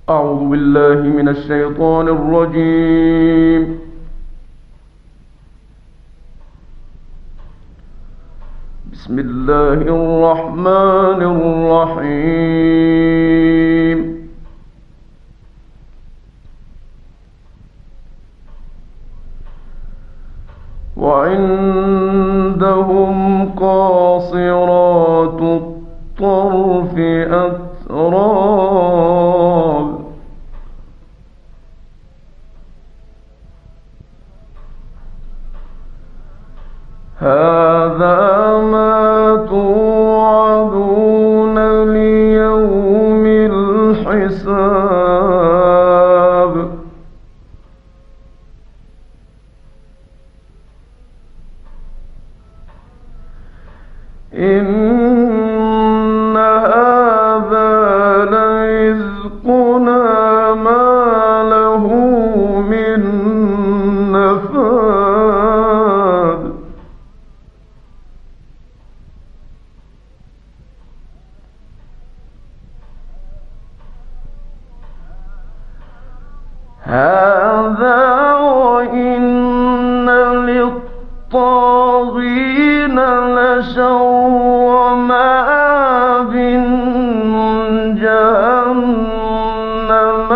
أعوذ بالله من الشيطان الرجيم. بسم الله الرحمن الرحيم. وعندهم قاصرات الطرف أتراب. هذا ما توعدون ليوم الحساب. إن هذا لرزقنا ما له من نفاد. هذا وإن للطاغين لشر مآب. جهنم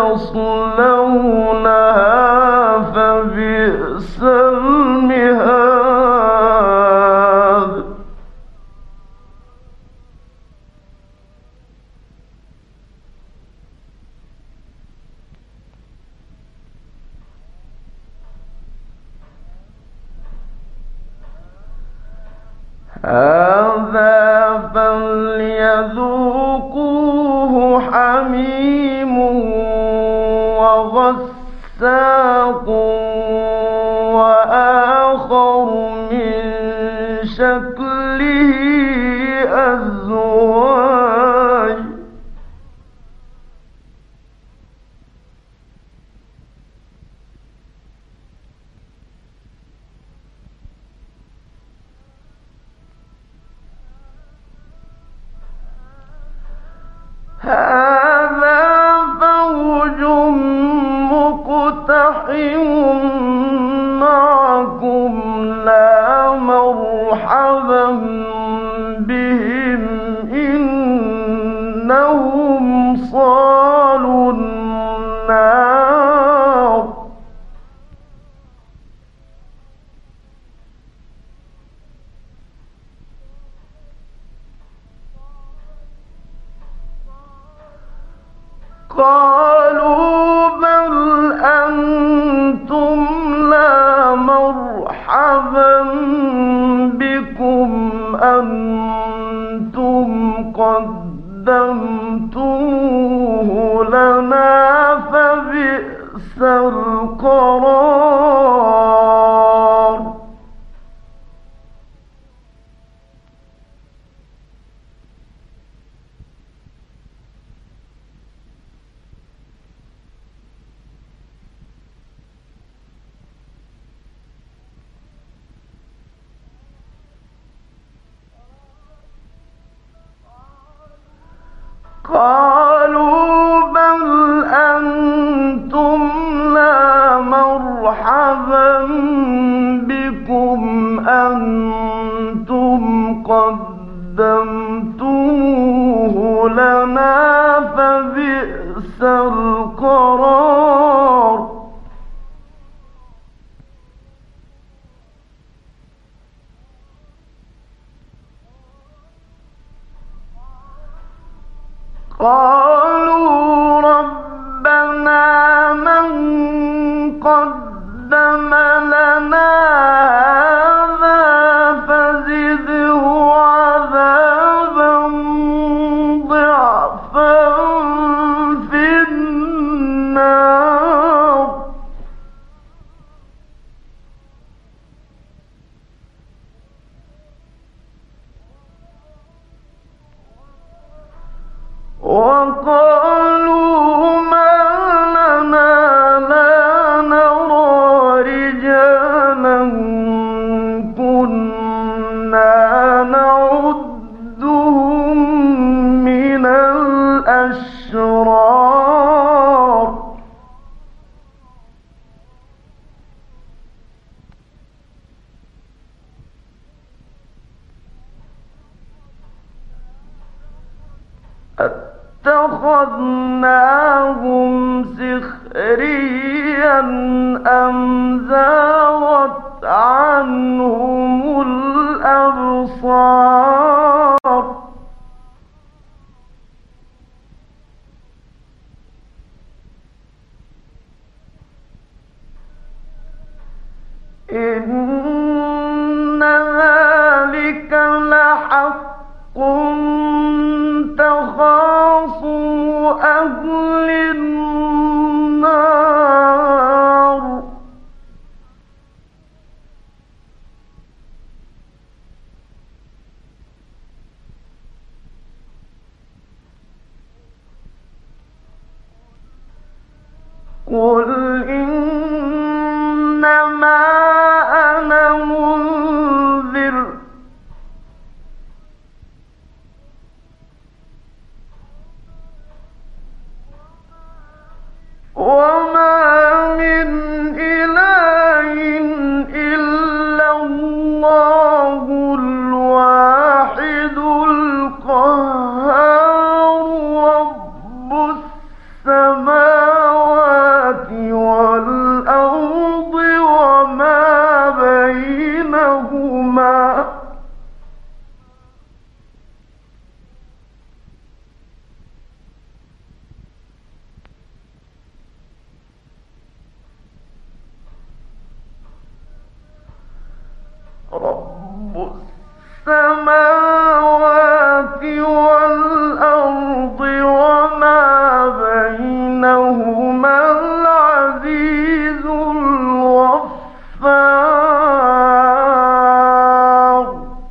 يصلونها فبئس المهاد. هذا فليذوقوه حميم وغساق وآخر من شكله أزواج. هذا فوج مقتحم معكم لا مرحبا بهم إنهم صالوا النار. قالوا بل أنتم لا مرحبا بكم أنتم قدمتموه لنا فبئس القرار. قالوا بل أنتم لا مرحبا بكم أنتم قدمتموه لنا فبئس القرار. قالوا ربنا من قدم لنا هذا فزده عذابا ضعفا في النار. وقالوا ما لنا لا نرى رجالا كنا نعدهم من الأشرار. أَفَاتَّخَذْنَاهُمْ سِخْرِيًّا أَمْ زَاغَتْ عَنْهُمُ الْأَبْصَارُ إِنَّ ذَلِكَ لَحَقٌّ تَخَاصُمُ أَهْلِ النَّارِ قُلْ إِنَّمَا أَنَا مُنذِرٌ ۖ وَمَا مِنْ إِلَٰهٍ إِلَّا اللَّهُ الْوَاحِدُ الْقَهَّارُ رَبُّ السَّمَاوَاتِ وَالْأَرْضِ وَمَا بَيْنَهُمَا رَبُّ السَّمَاوَاتِ وَالْأَرْضِ وَمَا بَيْنَهُمَا الْعَزِيزُ الْغَفَّارُ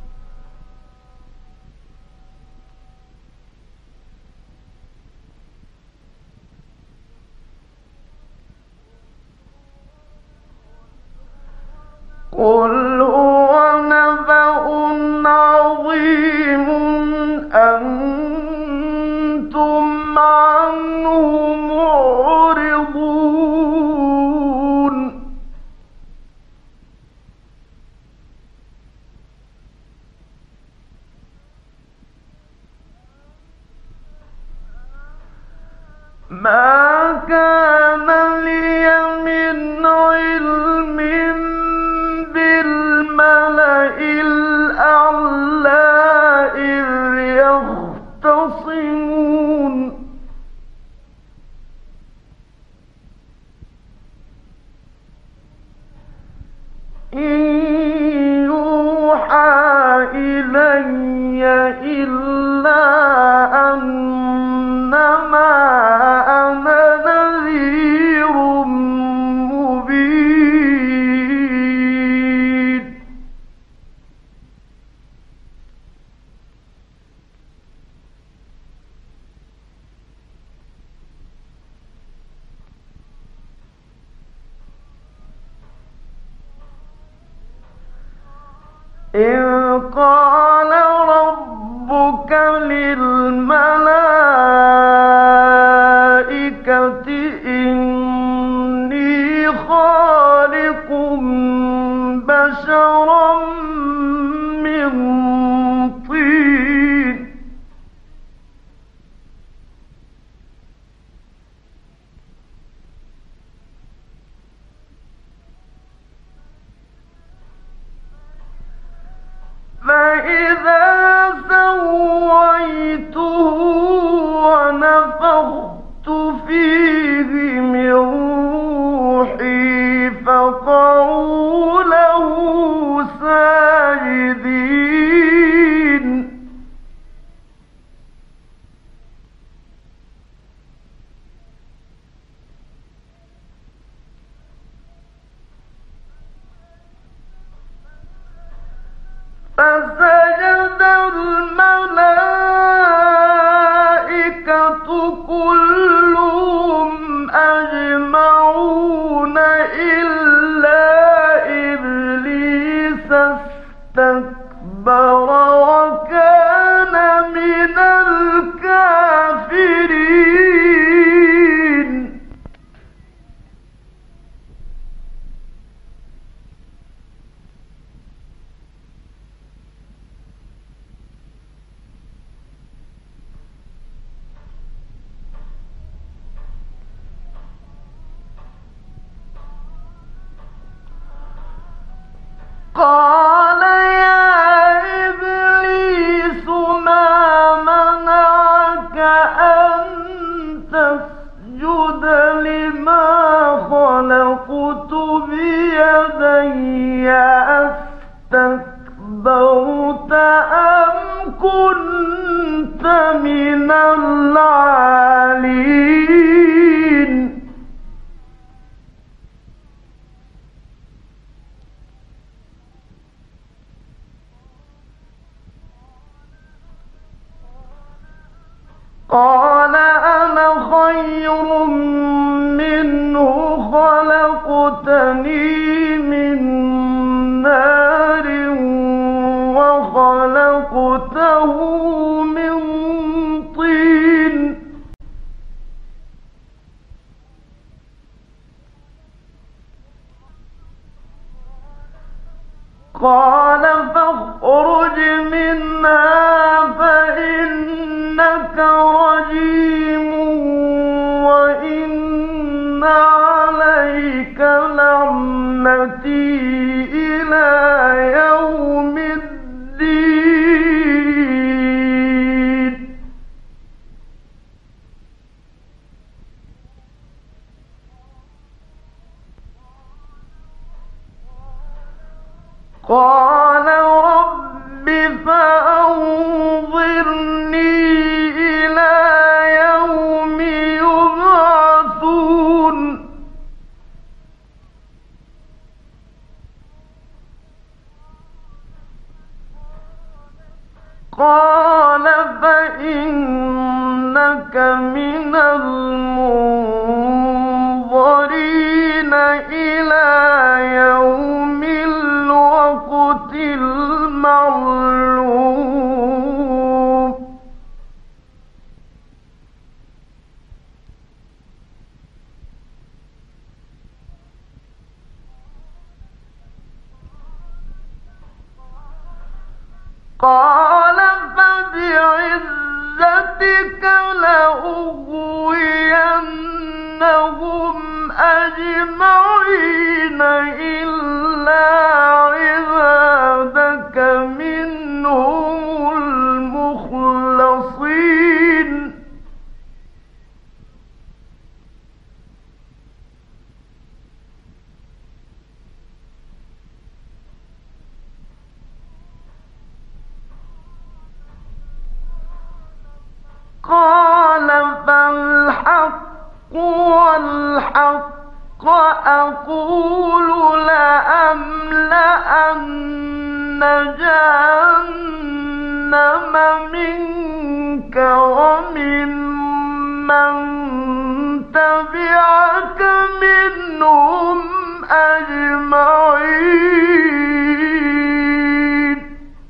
قُلْ هُوَ نَبَأٌ عَظِيمٌ أَنتُمْ عَنْهُ مُعْرِضُونَ مَا كَانَ لِيَ مِنْ عِلْمٍ بِالْمَلَإِ الْأَعْلَىٰ إِذْ يَخْتَصِمُونَ إِن يُوحَىٰ إِلَيَّ إِلَّا أَنَّمَا أَنَا نَذِيرٌ مُّبِينٌ إِذْ قَالَ رَبُّكَ لِلْمَلَائِكَةِ إِنِّي خَالِقٌ بَشَرًا مِّن طِينٍ فَإِذَا سَوَّيْتُهُ وَنَفَخْتُ فِيهِ مِن رُّوحِي فَقَعُوا لَهُ سَاجِدِينَ فَسَجَدَ الْمَلَائِكَةُ كُلُّهُمْ أَجْمَعُونَ إِلَّا إِبْلِيسَ اسْتَكْبَرَ وَكَانَ مِنَ الْكَافِرِينَ تسجد لما خلقت بيدي أستكبرت أم كنت من العالين قال أنا خير منه خلقتني من نار وخلقته من طين قال فاخرج منها فإنك رجيم وإن عليك لعنتي إلى يوم الدين قال رب فأنظرني إلى يوم يبعثون قال فإنك من المنظرين إلى يوم الوقت المعلوم قال فبعزتك لأغوينهم أجمعين إلا عبادك منهم المخلصين قال فالحق والحق أقول لأملأن جهنم منك ومن من تبعك منهم أجمعين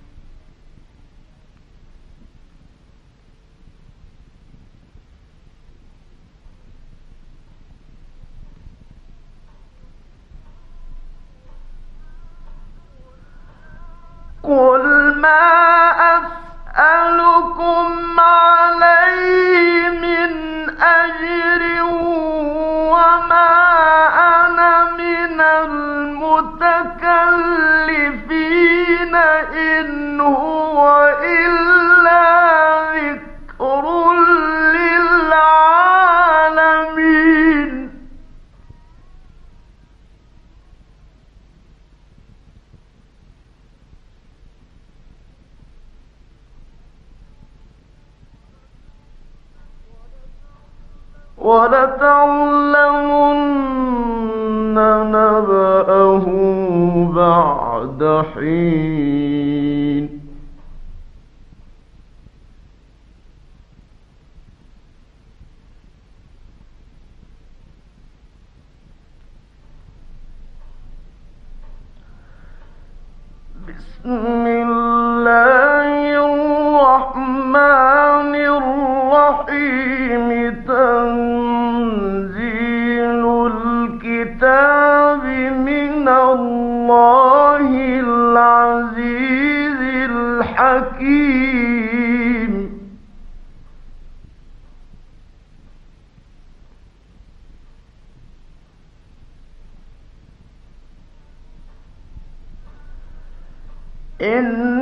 قل ما أسألكم عليه من أجر وما أنا من المتكلفين إن هو إلا ذكر للعالمين ولتعلمن نبأه بعد حين بسم الله الرحمن الرحيم تنزيل الكتاب من الله العزيز الحكيم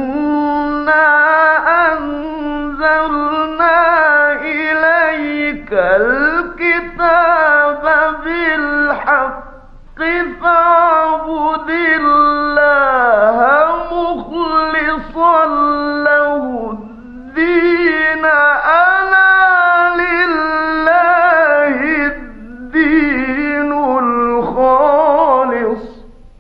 إنا أنزلنا إليك الكتاب بالحق فاعبد الله مخلصا له الدين ألا لله الدين الخالص.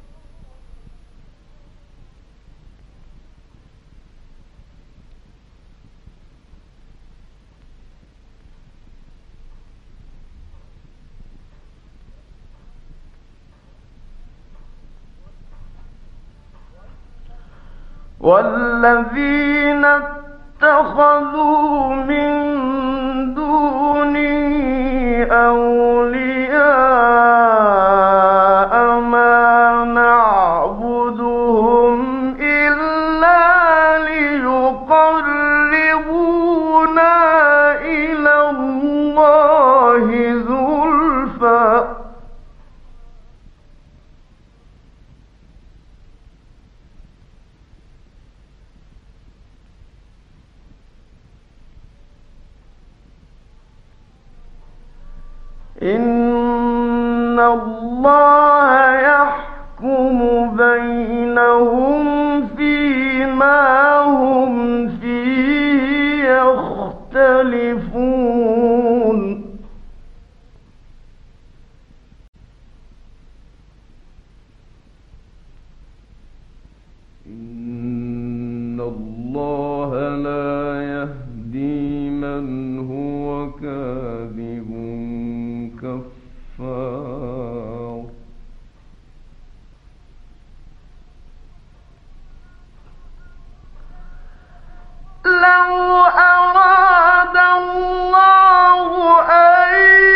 والذين اتخذوا من دونه أولياء ما نعبدهم إلا ليقربونا إلى الله زلفى إن الله يحكم بينهم فيما هم فيه يختلفون. إن الله لا يهدي من هو كاذب كفار. لو أراد الله أن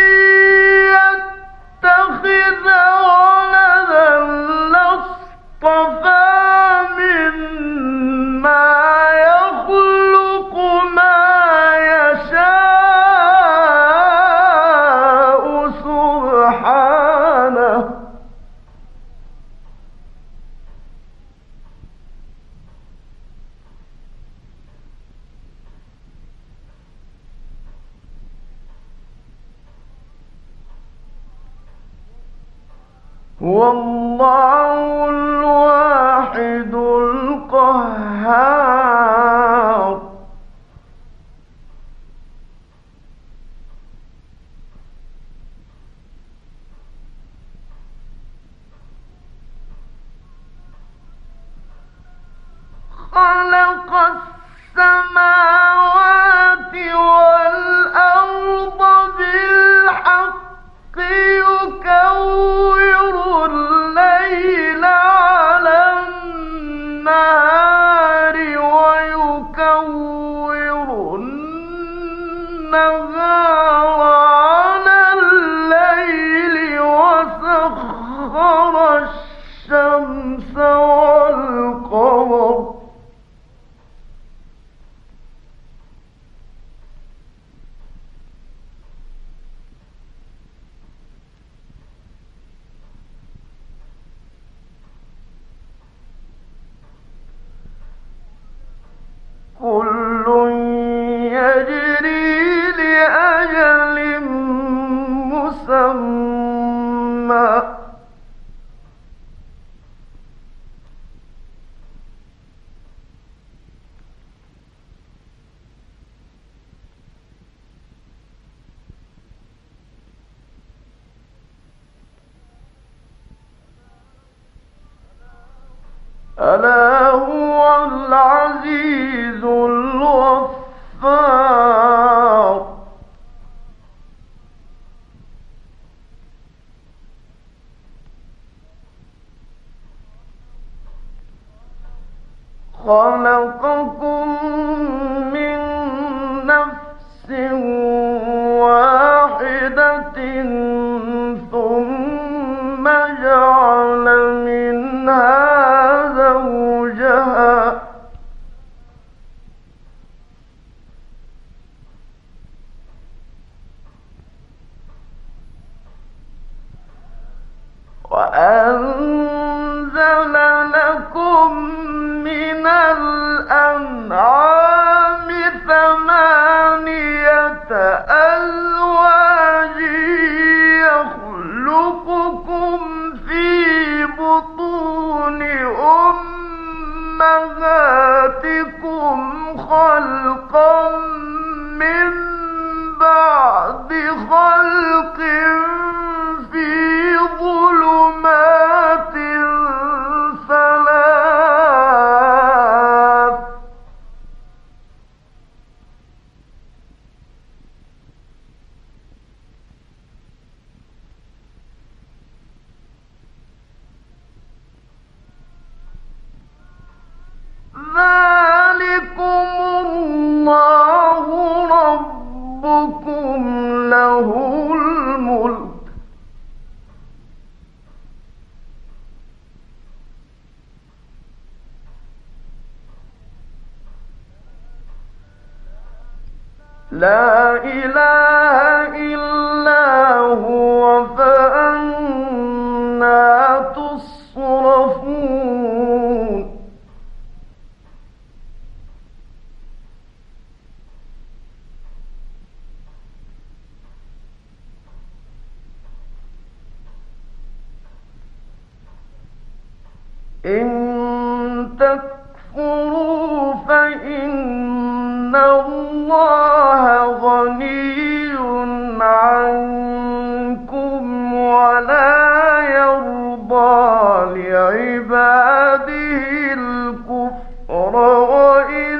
يتخذ ولدا لاصطفى مما يخلق ما يشاء سبحانه. هو الله الواحد القهار. خلق السماوات والأرض بالحق يكور الليل على النهار ويكور النهار على الليل وسخر الشمس والقمر كل يجري لأجل مسمى. ألا هو العزيز الغفار. خلقكم من نفس واحدة ثم جعل منها زوجها وأنزل لكم من الأنعام ثمانية أزواج له الملك لا إله إلا هو فأنى تصرفون إن تكفروا فإن الله غني عنكم ولا يرضى لعباده الكفر وإن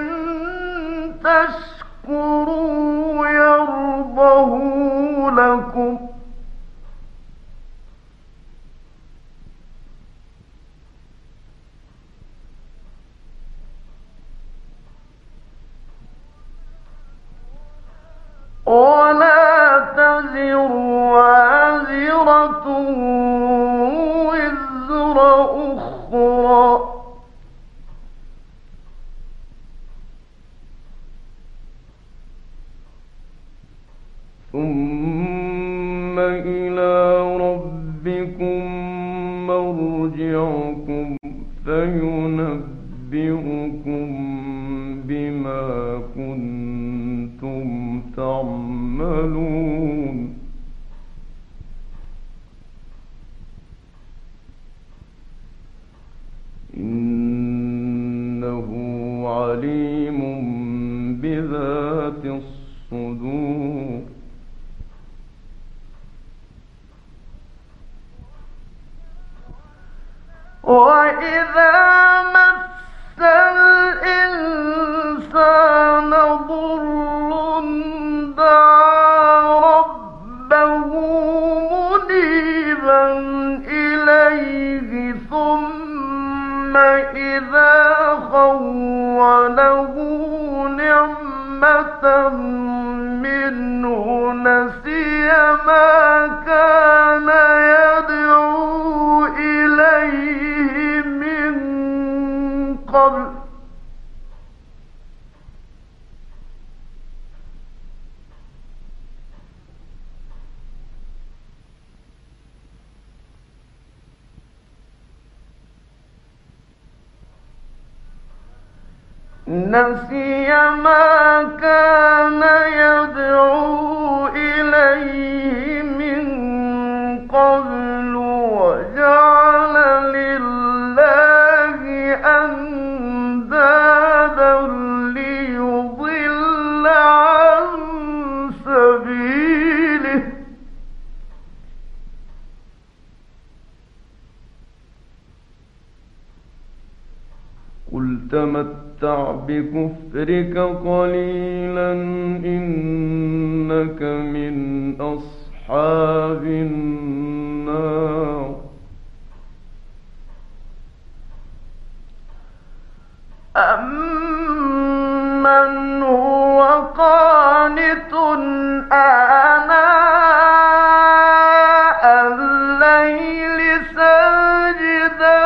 تشكروا يرضه لكم ولا تزر وازرة وزر أخرى ثم إلى ربكم مرجعكم فينبئكم بما كنتم تعملون إنه عليم بذات الصدور وإذا مس الإنسان ضر دعا ربه منيبا إليه ثم إذا خوله نعمة منه نسي ما كان يدعو إليه من قبل وجعل لله أندادا ليضل عن سبيله قل تمتع بكفرك قليلا إنك من أصحاب النار أمن هو قانت آناء الليل ساجدا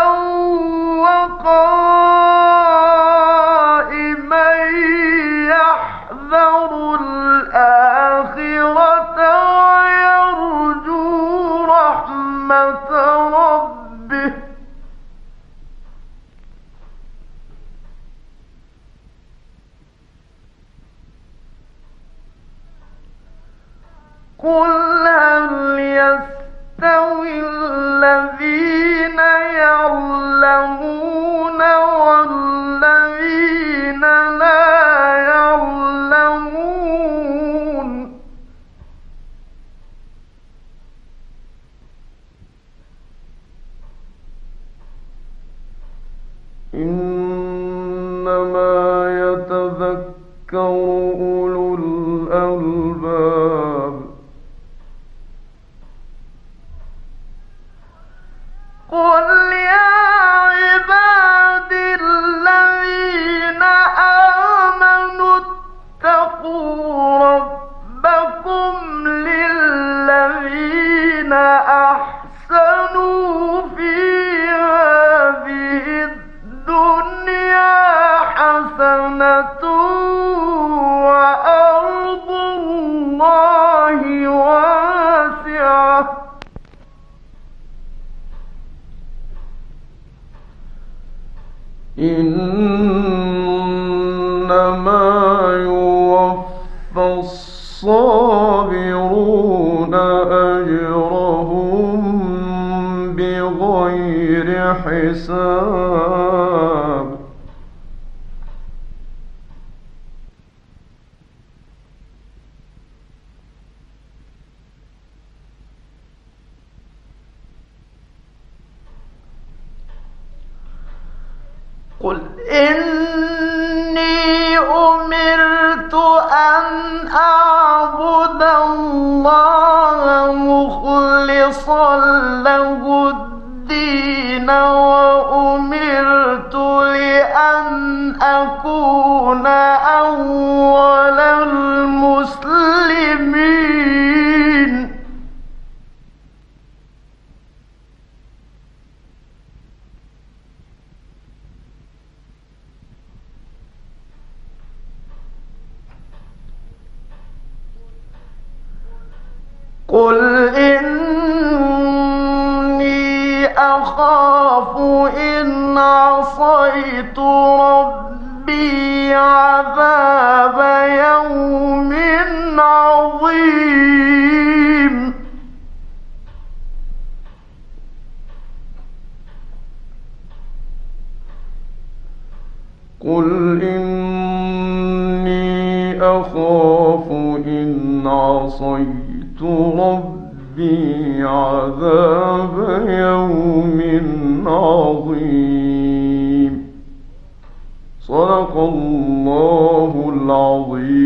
وقائما يحذر الآخرة ويرجو رحمة ربه قل هل يستوي الذين يعلمون والذين لا يعلمون إنما يتذكر أولو الألباب قل يا عبادي الذين آمنوا اتقوا ربكم إنما يوفى الصابرون أجرهم بغير حساب. قل إني أمرت أن أعبد الله مخلصا له الدين وأمرت لأن أكون أول المسلمين. قل إني أخاف إن عصيت ربي عذاب يوم عظيم. قل إني أخاف إن عصيت ربي عذاب يوم عظيم. صدق الله العظيم.